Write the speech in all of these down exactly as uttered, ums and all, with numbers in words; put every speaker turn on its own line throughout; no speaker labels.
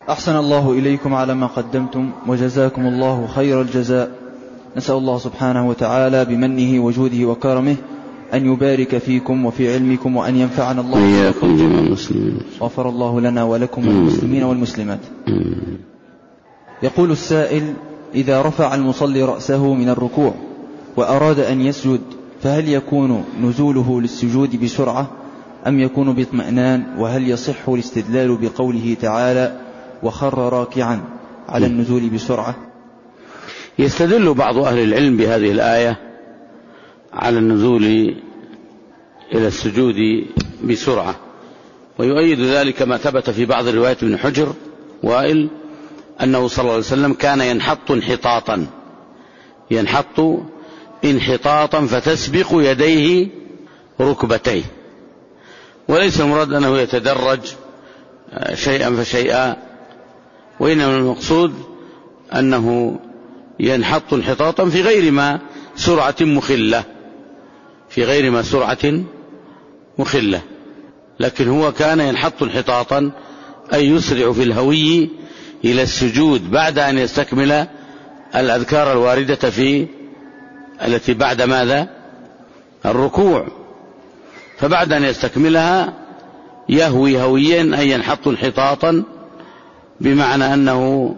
أحسن الله إليكم على ما قدمتم وجزاكم الله خير الجزاء. نسأل الله سبحانه وتعالى بمنه وجوده وكرمه أن يبارك فيكم وفي علمكم وأن ينفعنا الله
وإياكم جميع المسلمين.
غفر الله لنا ولكم والمسلمين والمسلمات. يقول السائل: إذا رفع المصلي رأسه من الركوع وأراد أن يسجد فهل يكون نزوله للسجود بسرعة أم يكون باطمئنان؟ وهل يصح الاستدلال بقوله تعالى وخر راكعا على النزول بسرعة؟
يستدل بعض أهل العلم بهذه الآية على النزول إلى السجود بسرعة، ويؤيد ذلك ما ثبت في بعض الروايات من حجر وائل أنه صلى الله عليه وسلم كان ينحط انحطاطا ينحط انحطاطا فتسبق يديه ركبتيه، وليس المراد أنه يتدرج شيئا فشيئا، وإنما المقصود أنه ينحط انحطاطا في غير ما سرعة مخلة في غير ما سرعة مخلة لكن هو كان ينحط انحطاطا أي يسرع في الهوي إلى السجود بعد أن يستكمل الأذكار الواردة في التي بعد ماذا؟ الركوع. فبعد أن يستكملها يهوي هويا أي ينحط انحطاطا، بمعنى أنه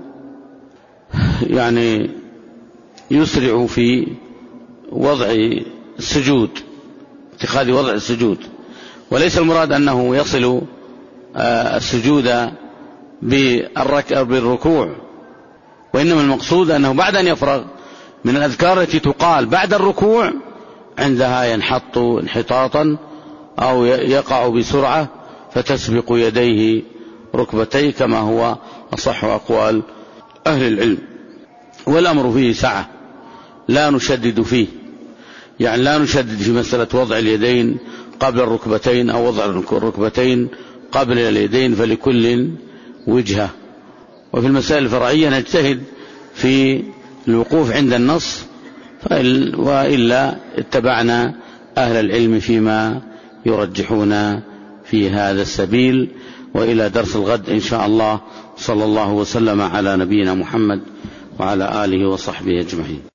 يعني يسرع في وضع السجود، اتخاذ وضع السجود، وليس المراد أنه يصل السجود بالركوع، وإنما المقصود أنه بعد أن يفرغ من الأذكار التي تقال بعد الركوع عندها ينحط انحطاطا أو يقع بسرعة فتسبق يديه ركبتيه كما هو أصح أقوال أهل العلم. والأمر فيه سعة لا نشدد فيه، يعني لا نشدد في مسألة وضع اليدين قبل الركبتين أو وضع الركبتين قبل اليدين، فلكل وجهة. وفي المسائل الفرعية نجتهد في الوقوف عند النص، وإلا اتبعنا أهل العلم فيما يرجحون في هذا السبيل. وإلى درس الغد إن شاء الله، صلى الله وسلم على نبينا محمد وعلى آله وصحبه أجمعين.